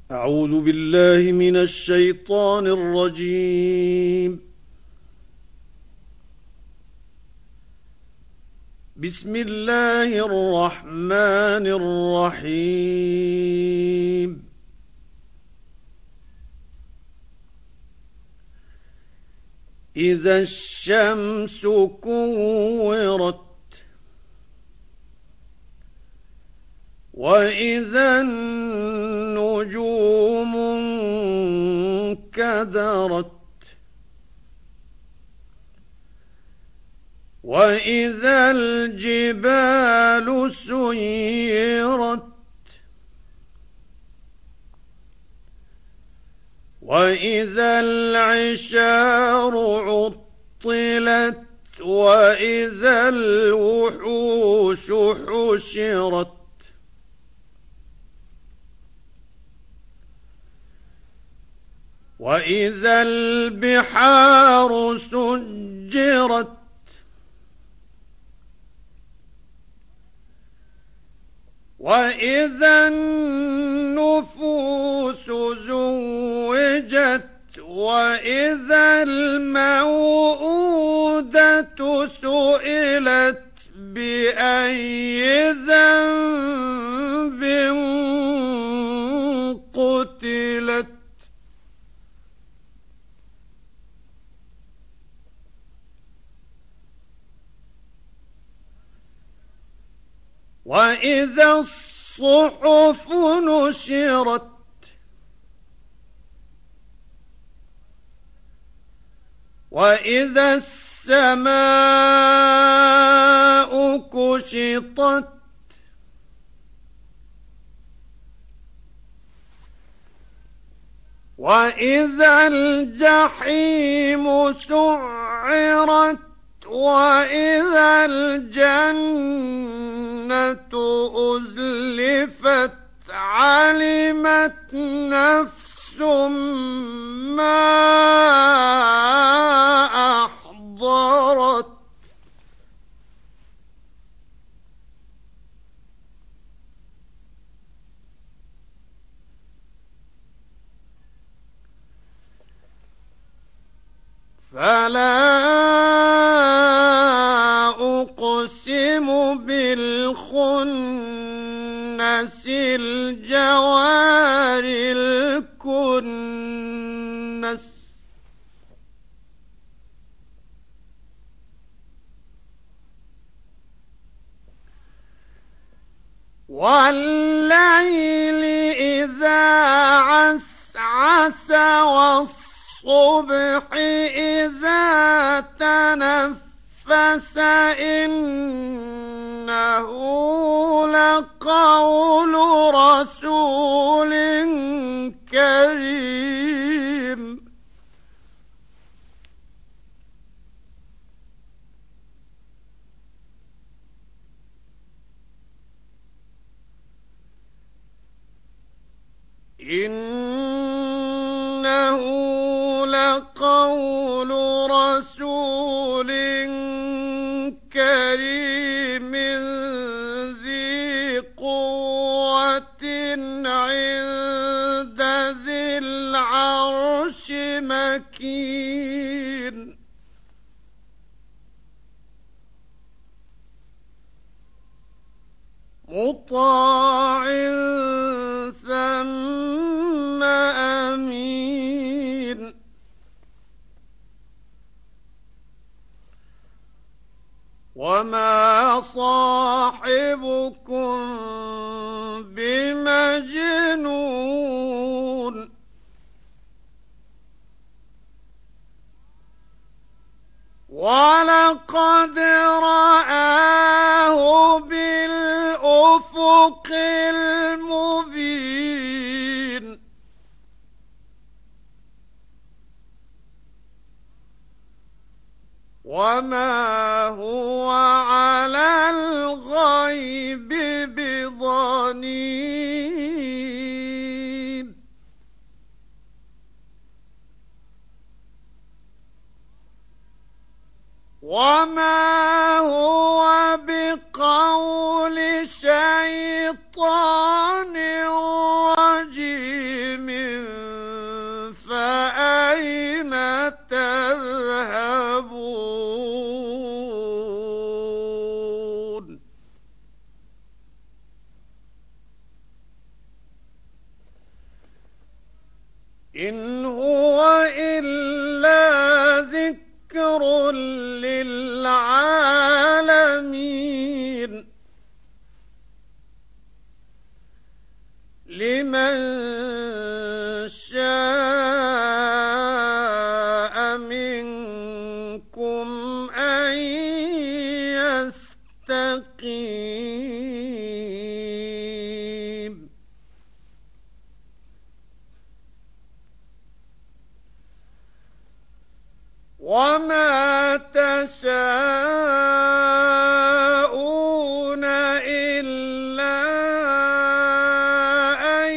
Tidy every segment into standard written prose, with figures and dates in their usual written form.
أعوذ بالله من الشيطان الرجيم. بسم الله الرحمن الرحيم. إذا الشمس كورت وإذا النجوم انكدرت وإذا الجبال سيرت وإذا العشار عطلت وإذا الوحوش حشرت وإذا البحار سجرت وإذا النفوس زوجت وإذا الموءودة سئلت بأي ذنب قتلت وإذا الصحف نشرت وإذا السماء كشطت وإذا الجحيم سعرت وإذا الجنة أزلفت علمت نفس ما أحضرت فلا أقسم بالخنس الجوار الكنس والليل إذا عسعس والصبح إذا تنفس إنه لقول رسول كريم إنه لقول رسول كريم ذي قوة عند ذي العرش مكين مطاع ثم أمين وما صاحبكم بمجنون ولقد رآه بالأفق المبين وما هو على الغيب بضنين وما هو بقول شيطان رجيم إن هو إلا ذكر للعالمين لمن شاء منكم أن يستقيم وما تشاءون إلا أن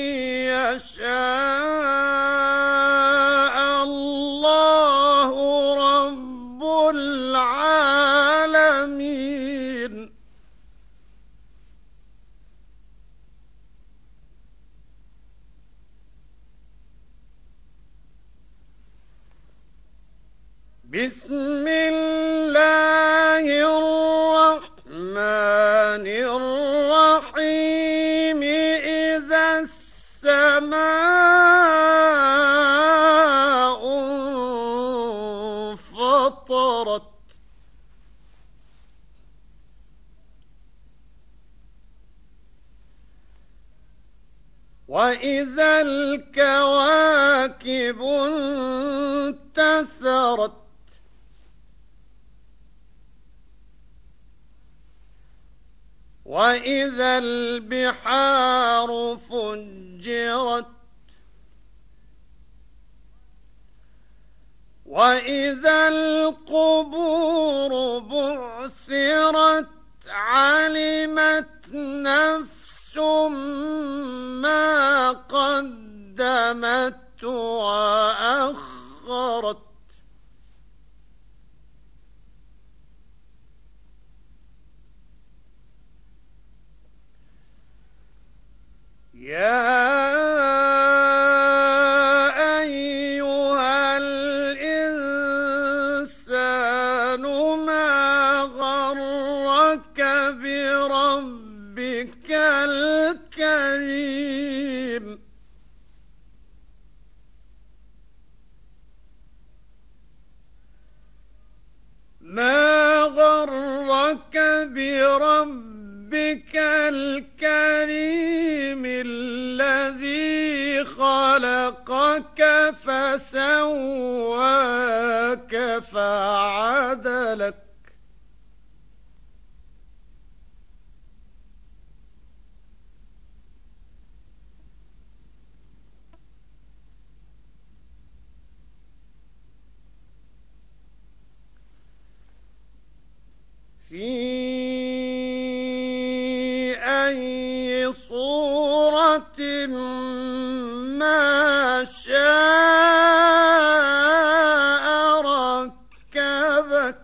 يشاء الله رب العالمين بسم الله الرحمن الرحيم إذا السماء انفطرت وإذا الكواكب انتثرت وإذا البحار فجرت وإذا القبور بعثرت علمت نفس ما قدمت وأخرت يا أيها الإنسان ما غرك بربك الكريم ما غرك بربك الكريم الذي خلقك فسواك فعدلك في أي صورة ما شاء ركبك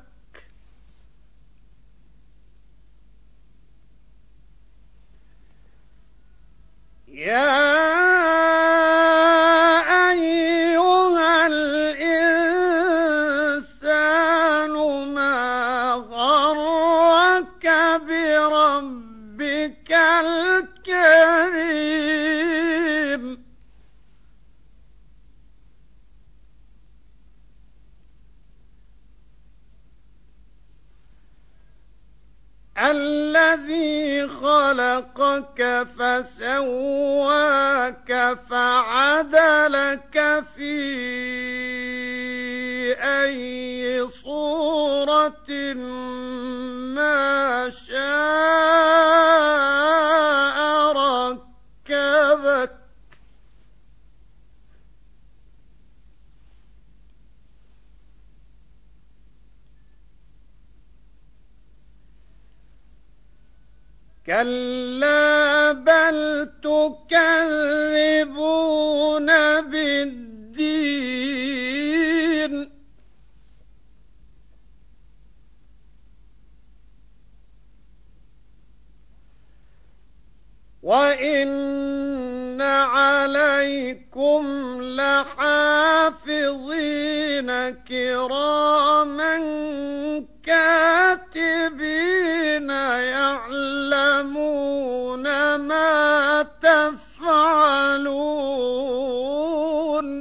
يا أيها الإنسان ما غرك بربك الكريم الذي خلقك فسواك فعدلك في أي صورة ما شاء ركبك كلا بل تكذبون بالدين وإن عليكم لحافظين كراما كاتبين يعلمون ما تفعلون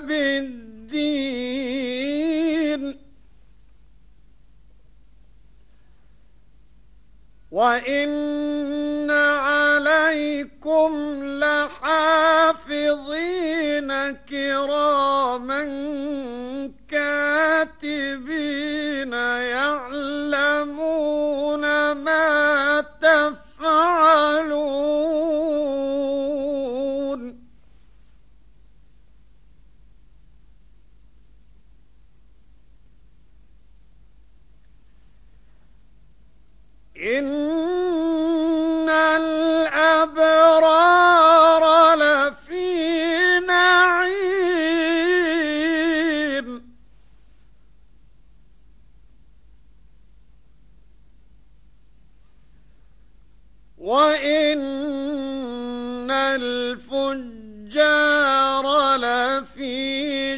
بالدين وإن عليكم لحافظين كراما كاتبين يعلمون ما تفعلون إن الأبرار لفي نعيم وإن الفجار لفي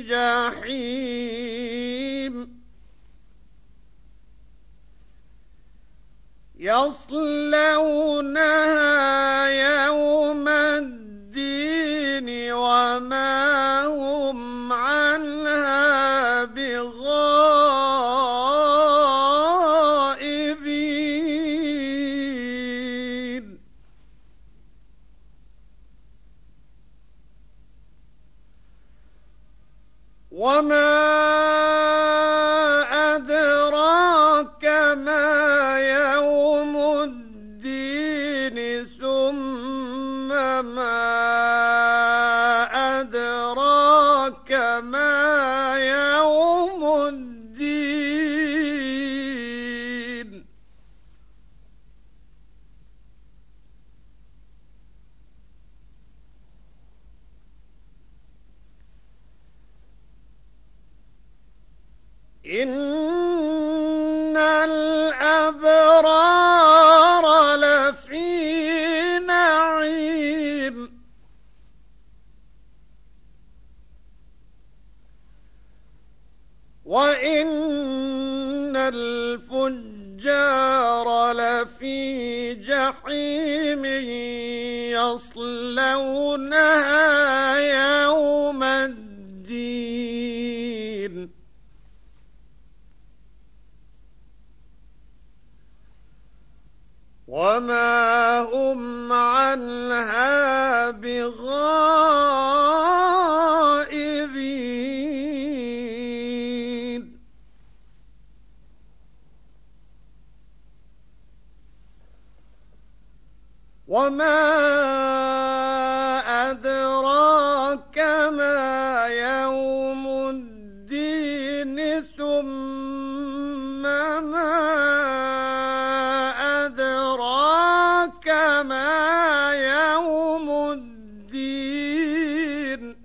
جحيم يصلونها يوم الدين وما هم عنها بغائبين وما أدراك ما يوم الدين ثم ما أدراك ما يوم الدين إن الأبرار لفي نعيم وإن الفجار لفي جحيم يصلونها يوم الدين وما هم عنها بغائبين وما أدراك ما يوم الدين ثم ما أدراك ما يوم الدين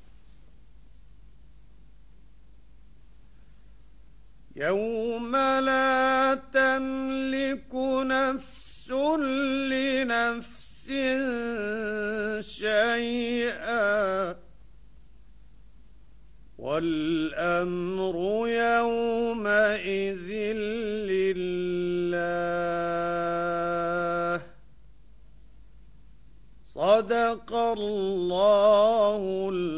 يوم لا تملك نفس لنفس شيئا والأمر يومئذ لله صدق الله